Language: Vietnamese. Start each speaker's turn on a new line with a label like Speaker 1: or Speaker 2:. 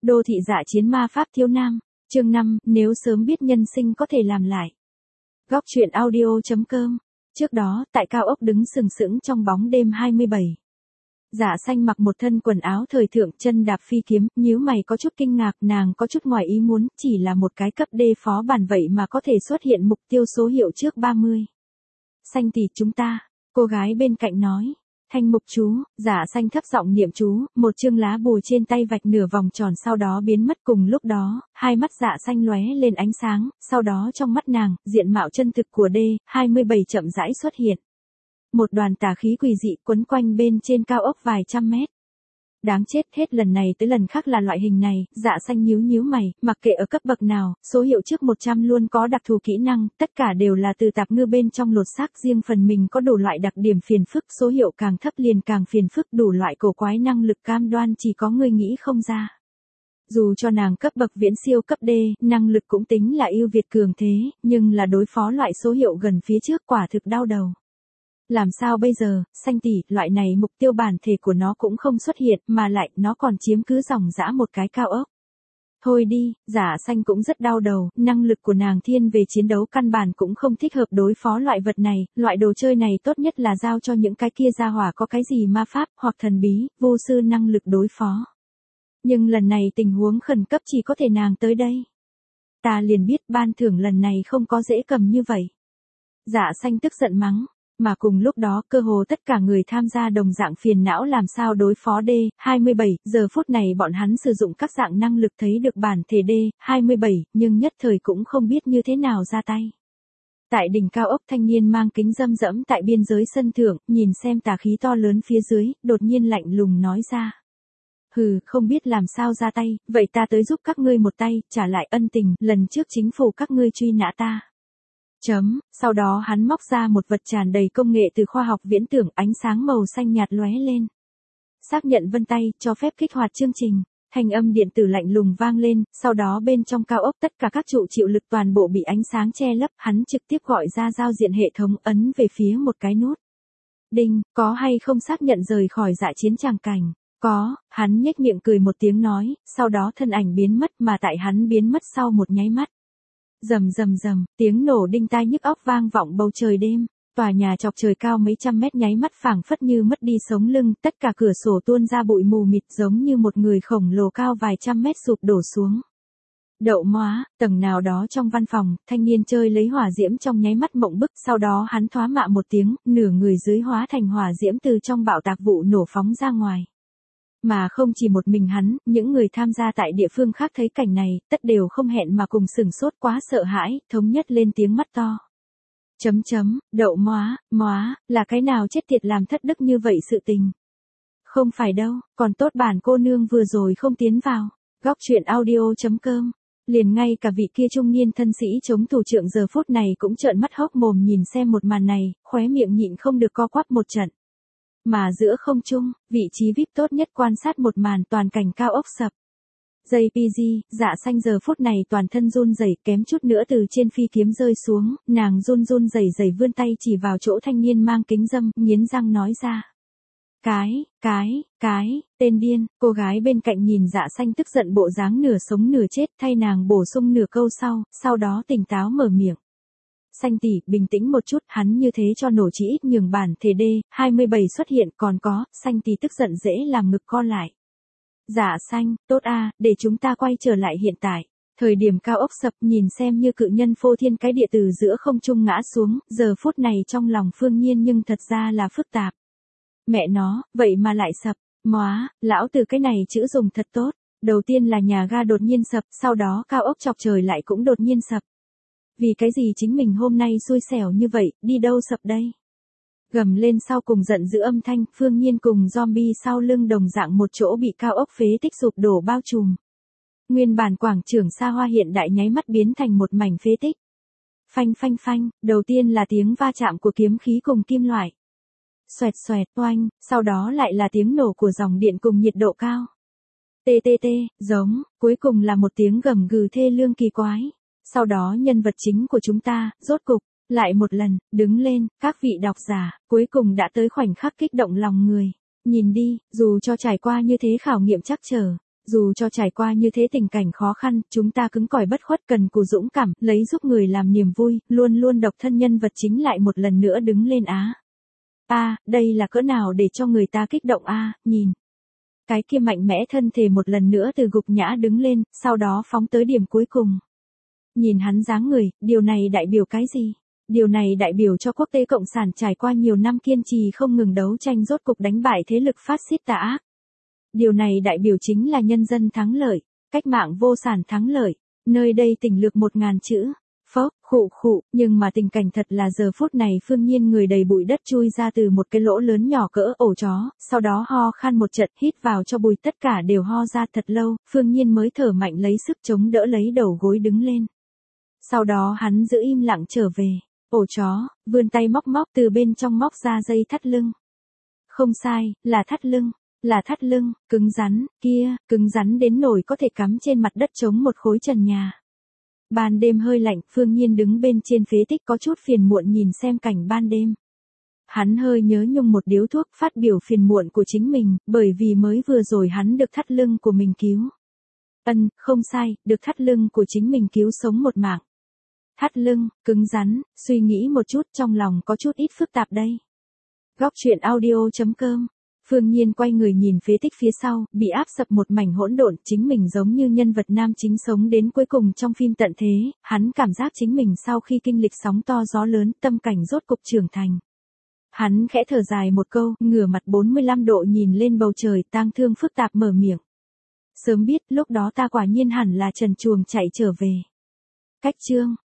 Speaker 1: Đô thị dạ chiến ma pháp thiếu nam, chương 5, nếu sớm biết nhân sinh có thể làm lại. Góc truyện audio.com. Trước đó, tại cao ốc đứng sừng sững trong bóng đêm 27. Dạ xanh mặc một thân quần áo thời thượng, chân đạp phi kiếm, nhíu mày có chút kinh ngạc, nàng có chút ngoài ý muốn, chỉ là một cái cấp D phó bản vậy mà có thể xuất hiện mục tiêu số hiệu trước 30. Xanh tỷ chúng ta, cô gái bên cạnh nói. Thanh mục chú, dạ xanh thấp giọng niệm chú, một chương lá bùa trên tay vạch nửa vòng tròn sau đó biến mất. Cùng lúc đó, hai mắt dạ xanh lóe lên ánh sáng, sau đó trong mắt nàng, diện mạo chân thực của D27 chậm rãi xuất hiện. Một đoàn tà khí quỷ dị quấn quanh bên trên cao ốc vài trăm mét. Đáng chết, hết lần này tới lần khác là loại hình này. Dạ xanh nhíu mày, mặc kệ ở cấp bậc nào, số hiệu trước 100 luôn có đặc thù kỹ năng, tất cả đều là từ tạp ngư bên trong lột xác, riêng phần mình có đủ loại đặc điểm phiền phức, số hiệu càng thấp liền càng phiền phức, đủ loại cổ quái năng lực cam đoan chỉ có người nghĩ không ra. Dù cho nàng cấp bậc viễn siêu cấp D, năng lực cũng tính là ưu việt cường thế, nhưng là đối phó loại số hiệu gần phía trước quả thực đau đầu. Làm sao bây giờ, xanh tỷ, loại này mục tiêu bản thể của nó cũng không xuất hiện, mà lại, nó còn chiếm cứ dòng dã một cái cao ốc. Thôi đi, dạ xanh cũng rất đau đầu, năng lực của nàng thiên về chiến đấu căn bản cũng không thích hợp đối phó loại vật này, loại đồ chơi này tốt nhất là giao cho những cái kia gia hỏa có cái gì ma pháp, hoặc thần bí, vô sư năng lực đối phó. Nhưng lần này tình huống khẩn cấp chỉ có thể nàng tới đây. Ta liền biết ban thưởng lần này không có dễ cầm như vậy. Dạ xanh tức giận mắng. Mà cùng lúc đó cơ hồ tất cả người tham gia đồng dạng phiền não làm sao đối phó D27, giờ phút này bọn hắn sử dụng các dạng năng lực thấy được bản thể D27, nhưng nhất thời cũng không biết như thế nào ra tay. Tại đỉnh cao ốc thanh niên mang kính râm rẫm tại biên giới sân thượng, nhìn xem tà khí to lớn phía dưới, đột nhiên lạnh lùng nói ra. Hừ, không biết làm sao ra tay, vậy ta tới giúp các ngươi một tay, trả lại ân tình, lần trước chính phủ các ngươi truy nã ta. Sau đó hắn móc ra một vật tràn đầy công nghệ từ khoa học viễn tưởng, ánh sáng màu xanh nhạt lóe lên. Xác nhận vân tay, cho phép kích hoạt chương trình. Thanh âm điện tử lạnh lùng vang lên, sau đó bên trong cao ốc tất cả các trụ chịu lực toàn bộ bị ánh sáng che lấp, hắn trực tiếp gọi ra giao diện hệ thống, ấn về phía một cái nút. Đinh, có hay không xác nhận rời khỏi dạ chiến tràng cảnh? Có, hắn nhếch miệng cười một tiếng nói, sau đó thân ảnh biến mất, mà tại hắn biến mất sau một nháy mắt. Rầm, tiếng nổ đinh tai nhức óc vang vọng bầu trời đêm, tòa nhà chọc trời cao mấy trăm mét nháy mắt phảng phất như mất đi sống lưng, tất cả cửa sổ tuôn ra bụi mù mịt giống như một người khổng lồ cao vài trăm mét sụp đổ xuống. Đậu móa, tầng nào đó trong văn phòng, thanh niên chơi lấy hỏa diễm trong nháy mắt mộng bức, sau đó hắn thoá mạ một tiếng, nửa người dưới hóa thành hỏa diễm từ trong bạo tạc vụ nổ phóng ra ngoài. Mà không chỉ một mình hắn, những người tham gia tại địa phương khác thấy cảnh này, tất đều không hẹn mà cùng sửng sốt quá sợ hãi, thống nhất lên tiếng mắt to. Đậu móa, là cái nào chết tiệt làm thất đức như vậy sự tình? Không phải đâu, còn tốt bản cô nương vừa rồi không tiến vào. Góc truyện audio.com. Liền ngay cả vị kia trung niên thân sĩ chống thủ trưởng giờ phút này cũng trợn mắt hốc mồm nhìn xem một màn này, khóe miệng nhịn không được co quắp một trận. Mà giữa không trung, vị trí VIP tốt nhất quan sát một màn toàn cảnh cao ốc sập. JPG, dạ xanh giờ phút này toàn thân run rẩy, kém chút nữa từ trên phi kiếm rơi xuống, nàng run rẩy vươn tay chỉ vào chỗ thanh niên mang kính râm, nghiến răng nói ra. Cái, tên điên, cô gái bên cạnh nhìn dạ xanh tức giận bộ dáng nửa sống nửa chết, thay nàng bổ sung nửa câu sau đó tỉnh táo mở miệng. Xanh tỷ, bình tĩnh một chút, hắn như thế cho nổ chỉ ít nhường bản thể D27 xuất hiện, còn có, xanh tỷ tức giận dễ làm ngực co lại. Dạ xanh, tốt a, để chúng ta quay trở lại hiện tại. Thời điểm cao ốc sập, nhìn xem như cự nhân phô thiên cái địa từ giữa không trung ngã xuống, giờ phút này trong lòng Phương Nhiên nhưng thật ra là phức tạp. Mẹ nó, vậy mà lại sập, móa, lão từ cái này chữ dùng thật tốt. Đầu tiên là nhà ga đột nhiên sập, sau đó cao ốc chọc trời lại cũng đột nhiên sập. Vì cái gì chính mình hôm nay xui xẻo như vậy, đi đâu sập đây? Gầm lên sau cùng giận dữ âm thanh, Phương Nhiên cùng zombie sau lưng đồng dạng một chỗ bị cao ốc phế tích sụp đổ bao trùm. Nguyên bản quảng trường xa hoa hiện đại nháy mắt biến thành một mảnh phế tích. Phanh, đầu tiên là tiếng va chạm của kiếm khí cùng kim loại. Xoẹt, oanh, sau đó lại là tiếng nổ của dòng điện cùng nhiệt độ cao. TTT, giống, cuối cùng là một tiếng gầm gừ thê lương kỳ quái. Sau đó nhân vật chính của chúng ta, rốt cục, lại một lần, đứng lên, các vị độc giả, cuối cùng đã tới khoảnh khắc kích động lòng người. Nhìn đi, dù cho trải qua như thế khảo nghiệm trắc trở, Dù cho trải qua như thế tình cảnh khó khăn, chúng ta cứng cỏi bất khuất cần cù dũng cảm, lấy giúp người làm niềm vui, luôn luôn độc thân nhân vật chính lại một lần nữa đứng lên á. Đây là cỡ nào để cho người ta kích động nhìn. Cái kia mạnh mẽ thân thể một lần nữa từ gục ngã đứng lên, sau đó phóng tới điểm cuối cùng. Nhìn hắn dáng người, điều này đại biểu cái gì? Điều này đại biểu cho quốc tế cộng sản trải qua nhiều năm kiên trì không ngừng đấu tranh rốt cục đánh bại thế lực phát xít tà ác. Điều này đại biểu chính là nhân dân thắng lợi, cách mạng vô sản thắng lợi. Nơi đây tỉnh lược 1000 chữ. Khụ, nhưng mà tình cảnh thật là giờ phút này Phương Nhiên người đầy bụi đất chui ra từ một cái lỗ lớn nhỏ cỡ ổ chó, sau đó ho khan một trận, hít vào cho bụi, tất cả đều ho ra thật lâu, Phương Nhiên mới thở mạnh lấy sức chống đỡ lấy đầu gối đứng lên. Sau đó hắn giữ im lặng trở về, ổ chó, vươn tay móc từ bên trong móc ra dây thắt lưng. Không sai, là thắt lưng, cứng rắn, cứng rắn đến nỗi có thể cắm trên mặt đất chống một khối trần nhà. Ban đêm hơi lạnh, Phương Nhiên đứng bên trên phế tích có chút phiền muộn nhìn xem cảnh ban đêm. Hắn hơi nhớ nhung một điếu thuốc phát biểu phiền muộn của chính mình, bởi vì mới vừa rồi hắn được thắt lưng của mình cứu. Không sai, được thắt lưng của chính mình cứu sống một mạng. Thắt lưng, cứng rắn, suy nghĩ một chút trong lòng có chút ít phức tạp đây. Góc truyện audio.com. Phương Nhiên quay người nhìn phế tích phía sau, bị áp sập một mảnh hỗn độn, chính mình giống như nhân vật nam chính sống đến cuối cùng trong phim tận thế, hắn cảm giác chính mình sau khi kinh lịch sóng to gió lớn, tâm cảnh rốt cục trưởng thành. Hắn khẽ thở dài một câu, ngửa mặt 45 độ nhìn lên bầu trời, tang thương phức tạp mở miệng. Sớm biết, lúc đó ta quả nhiên hẳn là trần truồng chạy trở về. Cách chương